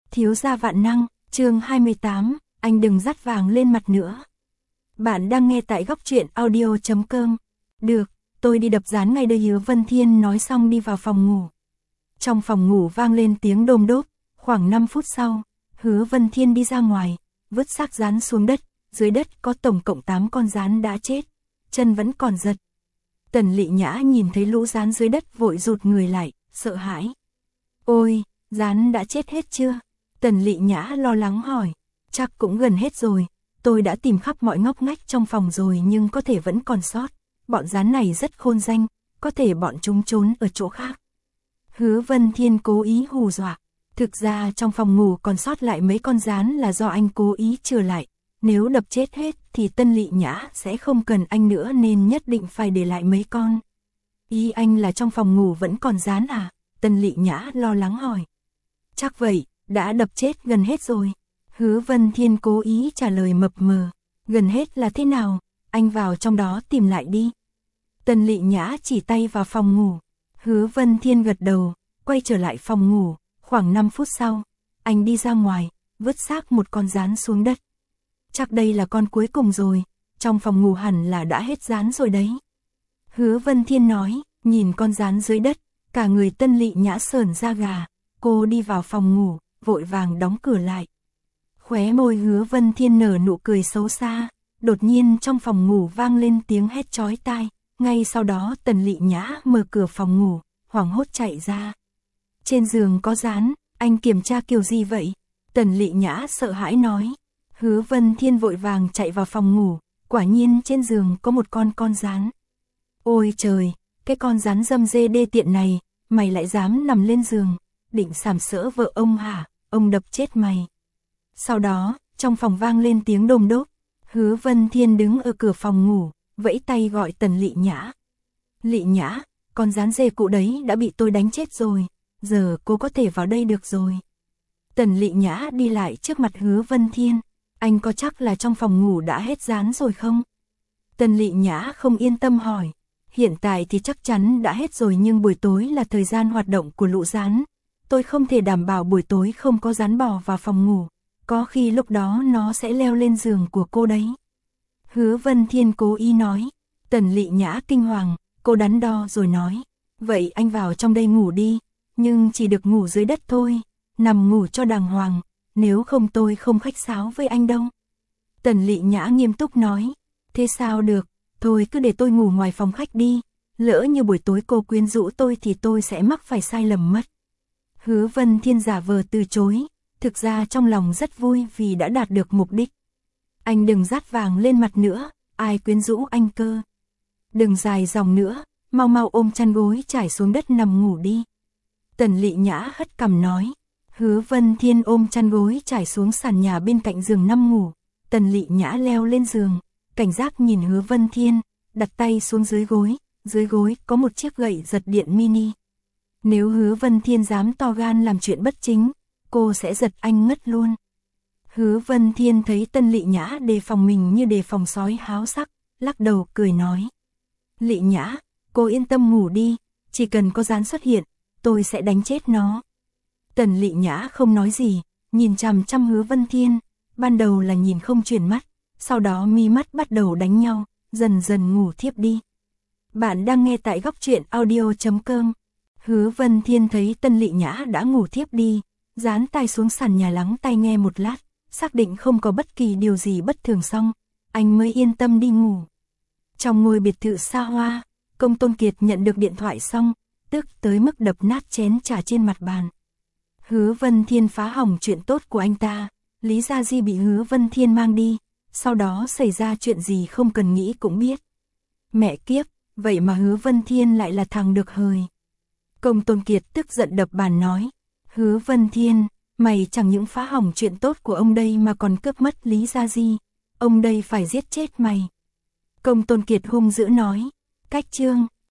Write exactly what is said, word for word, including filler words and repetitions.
Thiếu gia vạn năng, chương hai mươi tám, anh đừng dắt vàng lên mặt nữa. Bạn đang nghe tại góc truyện audio chấm com. Được, tôi đi đập dán ngay đây, Hứa Vân Thiên nói xong đi vào phòng ngủ. Trong phòng ngủ vang lên tiếng đôm đốp, khoảng năm phút sau, Hứa Vân Thiên đi ra ngoài, vứt xác dán xuống đất, dưới đất có tổng cộng tám con dán đã chết, chân vẫn còn giật. Tần Lị Nhã nhìn thấy lũ dán dưới đất vội rụt người lại, sợ hãi. Ôi, dán đã chết hết chưa? Tần Lị Nhã lo lắng hỏi. Chắc cũng gần hết rồi, tôi đã tìm khắp mọi ngóc ngách trong phòng rồi nhưng có thể vẫn còn sót. Bọn dán này rất khôn danh, có thể bọn chúng trốn ở chỗ khác. Hứa Vân Thiên cố ý hù dọa. Thực ra trong phòng ngủ còn sót lại mấy con dán là do anh cố ý chừa lại. Nếu đập chết hết thì Tần Lị Nhã sẽ không cần anh nữa nên nhất định phải để lại mấy con. Ý anh là trong phòng ngủ vẫn còn dán à? Tần Lị Nhã lo lắng hỏi. Chắc vậy, đã đập chết gần hết rồi. Hứa Vân Thiên cố ý trả lời mập mờ. Gần hết là thế nào? Anh vào trong đó tìm lại đi. Tần Lị Nhã chỉ tay vào phòng ngủ. Hứa Vân Thiên gật đầu, quay trở lại phòng ngủ. Khoảng năm phút sau, anh đi ra ngoài, vứt xác một con dán xuống đất. Chắc đây là con cuối cùng rồi, trong phòng ngủ hẳn là đã hết dán rồi đấy. Hứa Vân Thiên nói, nhìn con dán dưới đất, cả người Tần Lị Nhã sởn da gà. Cô đi vào phòng ngủ, vội vàng đóng cửa lại. Khóe môi Hứa Vân Thiên nở nụ cười xấu xa, đột nhiên trong phòng ngủ vang lên tiếng hét chói tai. Ngay sau đó Tần Lị Nhã mở cửa phòng ngủ, hoảng hốt chạy ra. Trên giường có dán, anh kiểm tra kiểu gì vậy? Tần Lị Nhã sợ hãi nói. Hứa Vân Thiên vội vàng chạy vào phòng ngủ, quả nhiên trên giường có một con con dán. Ôi trời, cái con dán dâm dê đê tiện này, mày lại dám nằm lên giường, định sàm sỡ vợ ông hả? Ông đập chết mày. Sau đó, trong phòng vang lên tiếng đôm đốp. Hứa Vân Thiên đứng ở cửa phòng ngủ, vẫy tay gọi Tần Lị Nhã. Lị Nhã, con dán dê cụ đấy đã bị tôi đánh chết rồi, giờ cô có thể vào đây được rồi. Tần Lị Nhã đi lại trước mặt Hứa Vân Thiên. Anh có chắc là trong phòng ngủ đã hết dán rồi không? Tần Lị Nhã không yên tâm hỏi. Hiện tại thì chắc chắn đã hết rồi nhưng buổi tối là thời gian hoạt động của lũ dán. Tôi không thể đảm bảo buổi tối không có dán bò vào phòng ngủ. Có khi lúc đó nó sẽ leo lên giường của cô đấy. Hứa Vân Thiên cố ý nói. Tần Lị Nhã kinh hoàng, cô đắn đo rồi nói. Vậy anh vào trong đây ngủ đi, nhưng chỉ được ngủ dưới đất thôi, nằm ngủ cho đàng hoàng, nếu không tôi không khách sáo với anh đâu. Tần Lị Nhã nghiêm túc nói. Thế sao được, thôi cứ để tôi ngủ ngoài phòng khách đi, lỡ như buổi tối cô quyến rũ tôi thì tôi sẽ mắc phải sai lầm mất. Hứa Vân Thiên giả vờ từ chối, thực ra trong lòng rất vui vì đã đạt được mục đích. Anh đừng dát vàng lên mặt nữa, ai quyến rũ anh cơ. Đừng dài dòng nữa, mau mau ôm chăn gối trải xuống đất nằm ngủ đi. Tần Lị Nhã hất cằm nói. Hứa Vân Thiên ôm chăn gối trải xuống sàn nhà bên cạnh giường nằm ngủ. Tần Lị Nhã leo lên giường, cảnh giác nhìn Hứa Vân Thiên, đặt tay xuống dưới gối, dưới gối có một chiếc gậy giật điện mini. Nếu Hứa Vân Thiên dám to gan làm chuyện bất chính, cô sẽ giật anh ngất luôn. Hứa Vân Thiên thấy Tần Lị Nhã đề phòng mình như đề phòng sói háo sắc, lắc đầu cười nói. Lị Nhã, cô yên tâm ngủ đi, chỉ cần có dán xuất hiện, tôi sẽ đánh chết nó. Tần Lị Nhã không nói gì, nhìn chằm chằm Hứa Vân Thiên, ban đầu là nhìn không chuyển mắt, sau đó mi mắt bắt đầu đánh nhau, dần dần ngủ thiếp đi. Bạn đang nghe tại góc truyện audio chấm com. Hứa Vân Thiên thấy Tần Lị Nhã đã ngủ thiếp đi, dán tay xuống sàn nhà lắng tai nghe một lát, xác định không có bất kỳ điều gì bất thường xong, anh mới yên tâm đi ngủ. Trong ngôi biệt thự xa hoa, Công Tôn Kiệt nhận được điện thoại xong, tức tới mức đập nát chén trà trên mặt bàn. Hứa Vân Thiên phá hỏng chuyện tốt của anh ta, Lý Gia Di bị Hứa Vân Thiên mang đi, sau đó xảy ra chuyện gì không cần nghĩ cũng biết. Mẹ kiếp, vậy mà Hứa Vân Thiên lại là thằng được hời. Công Tôn Kiệt tức giận đập bàn nói. Hứa Vân Thiên, mày chẳng những phá hỏng chuyện tốt của ông đây mà còn cướp mất Lý Gia Di, ông đây phải giết chết mày. Công Tôn Kiệt hung dữ nói. Cách chương.